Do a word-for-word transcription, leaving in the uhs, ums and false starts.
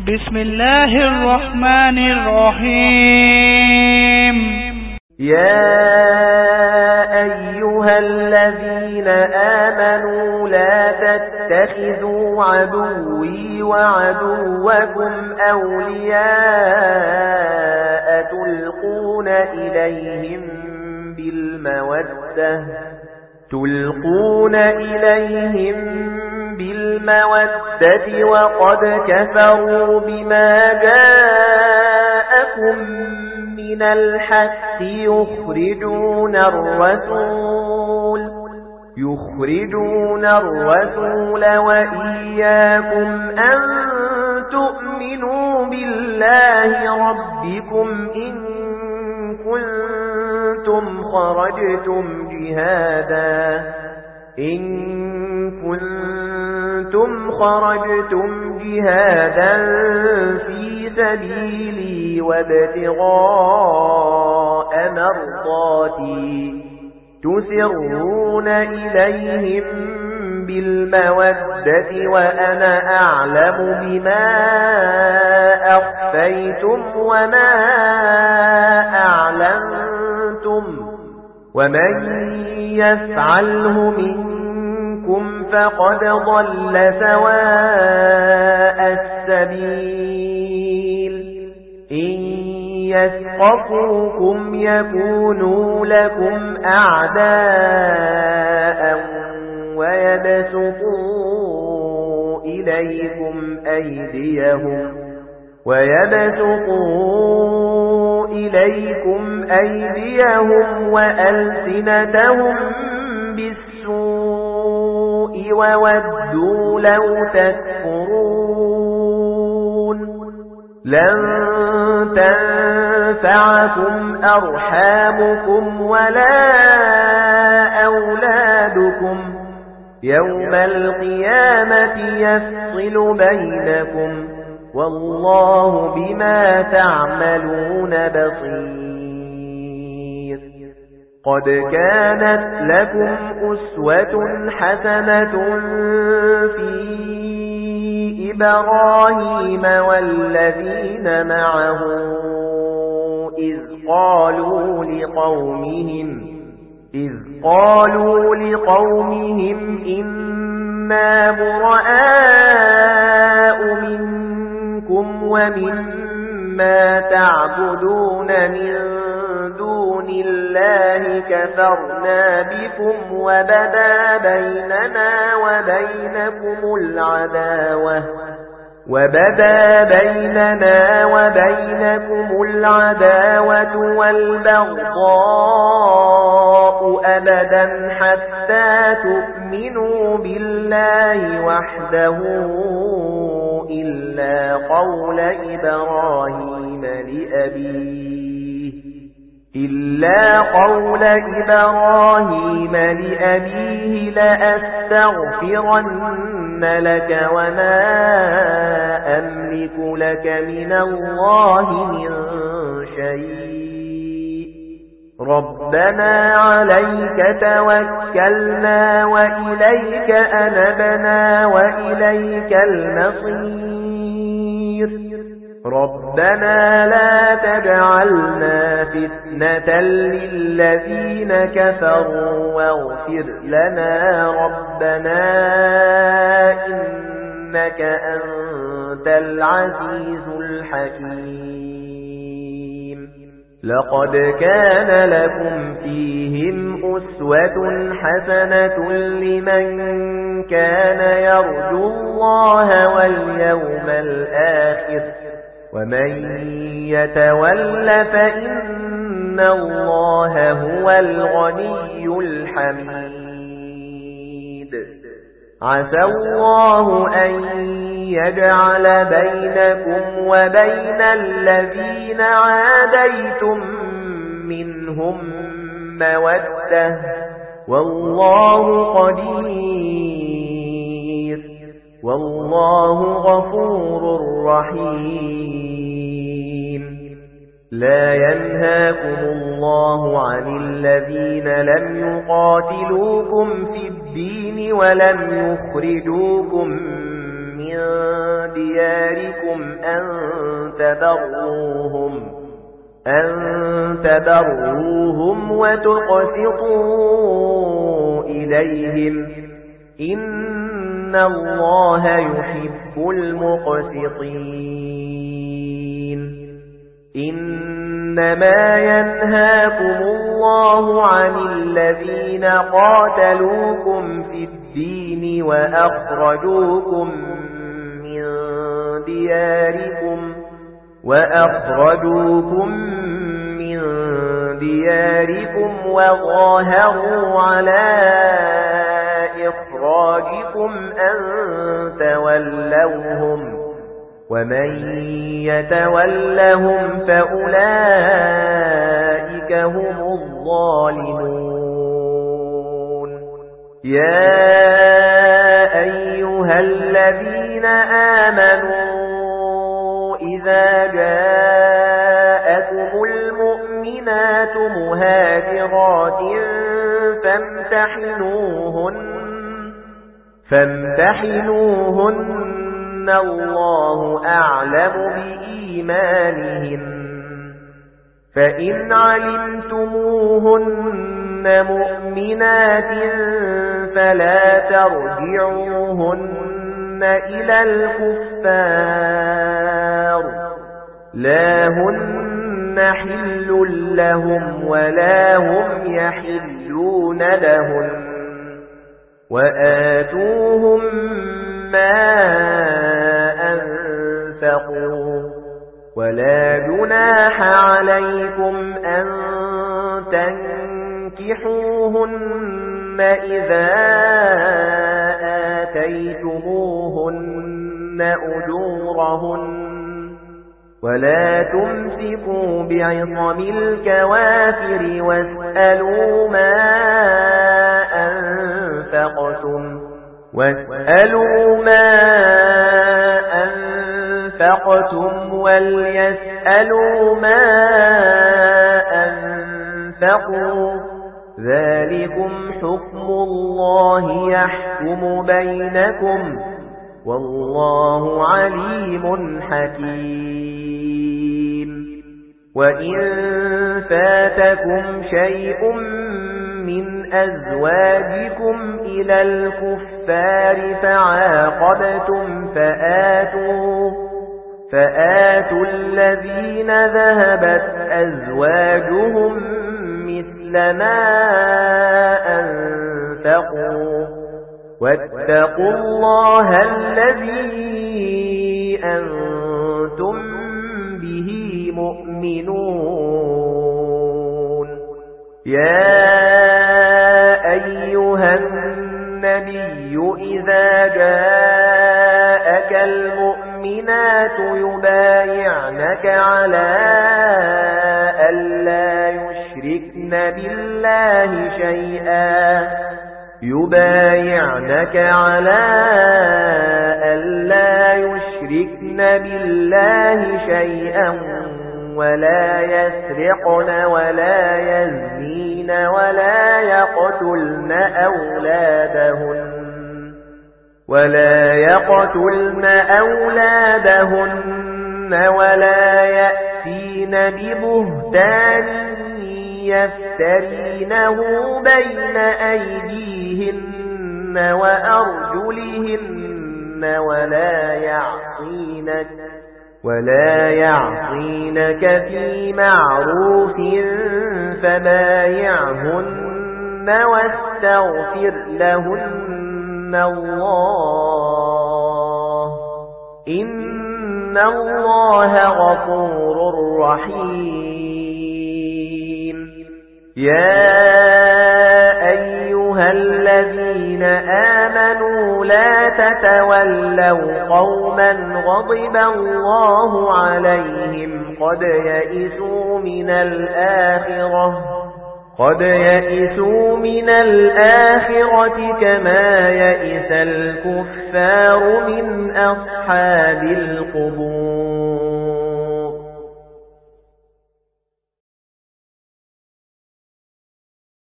بسم الله الرحمن الرحيم. يا أيها الذين آمنوا لا تتخذوا عدوي وعدوكم أولياء تلقون إليهم بالمودة تلقون إليهم بالمودة وقد كفروا بما جاءكم من الحق يخرجون الرسول يخرجون الرسول وإياكم أن تؤمنوا بالله ربكم إن كنتم خرجتم جهادا إن كنتم خرجتم جهادا في سبيلي وابتغاء مرضاتي تسرون إليهم بالمودة وأنا أعلم بما أخفيتم وما أعلنتم ومن يفعله منكم فقد ضل سواء السبيل إن يثقفوكم يكونوا لكم أعداء ويبسطوا إليكم أيديهم ويبسطوا إليكم أيديهم وألسنتهم بالسوء وودوا لو تكفرون لن تنفعكم أرحامكم ولا أولادكم يوم القيامة يفصل بينكم والله بما تعملون بصير. قد كانت لكم أسوة حسنة في إبراهيم والذين معه إذ قالوا لقومهم إذ قالوا لقومهم إنا براء منكم ومما تعبدون من دون الله كفرنا بكم وبدا بيننا وبينكم العداوة وبدا بيننا وبينكم العداوة والبغضاء أبدا حتى تؤمنوا بالله وحده إلا قول إبراهيم لأبيه إلا قول إبراهيم لأبيه لأستغفرن لك وما أملك لك من الله من شيء ربنا عليك توكلنا وإليك أنبنا وإليك المصير ربنا لا تجعلنا فتنة للذين كفروا واغفر لنا ربنا إنك أنت العزيز الحكيم. لقد كان لكم فيهم أسوة حسنة لمن كان يرجو الله واليوم الآخر ومن يتول فإن الله هو الغني الحميد. عسى الله أن يجعل بينكم وبين الذين عاديتم منهم مودة والله قدير والله غفور رحيم. لا ينهاكم الله عن الذين لم يقاتلوكم في الدين ولم يخرجوكم من دياركم أن تبروهم أن تبروهم وتقسطوا إليهم إن الله يحب المقسطين إنما ينهاكم الله عن الذين قاتلوكم في الدين وأخرجوكم من دياركم وأخرجوكم من دياركم وظاهروا على إخراجكم أن تولوهم ومن يتولهم فأولئك هم الظالمون يا أيها الذين آمنوا إذا جاءكم المؤمنات مهاجرات فامتحنوهن فامتحنوهن الله أعلم بإيمانهن فإن علمتموهن مؤمنات فلا ترجعوهن إلى الكفار لا هن حل لهم ولا هم يحلون لهن وآتوهم ما أنفقوا ولا جناح عليكم أن تنكحوهن إذا آتيتموهن أجورهن ولا تمسكوا بعصم الكوافر واسألوا ما أنفقتم واسألوا ما أنفقتم وليسألوا ما أنفقوا ذلكم حكم الله يحكم بينكم والله عليم حكيم وإن فاتكم شيء من أزواجكم إلى الكفار فعاقبتم فآتوا فآتوا الذين ذهبت أزواجهم مثل ما أنفقوا واتقوا الله الذي أنتم به مؤمنون يا أيها النبي إذا جاءك المؤمنات يبايعنك على ألا يشركن بالله شيئا يبايعنك على ألا يشركن بالله شيئا ولا يسرقن ولا يزنين ولا يقتلن أولادهن ولا يقتلن أولادهن ولا يأتين ببهتان يفترينه بين أيديهن وأرجلهن ولا يعصينك ولا يعصينك في معروف فبايعهن واستغفر لهن الله إن الله غفور رحيم يا أيها الذين آمنوا لا تتولوا قوما غضب الله عليهم قد يئسوا من الآخرة قد يئسوا من الآخرة كما يئس الكفار من أصحاب القبور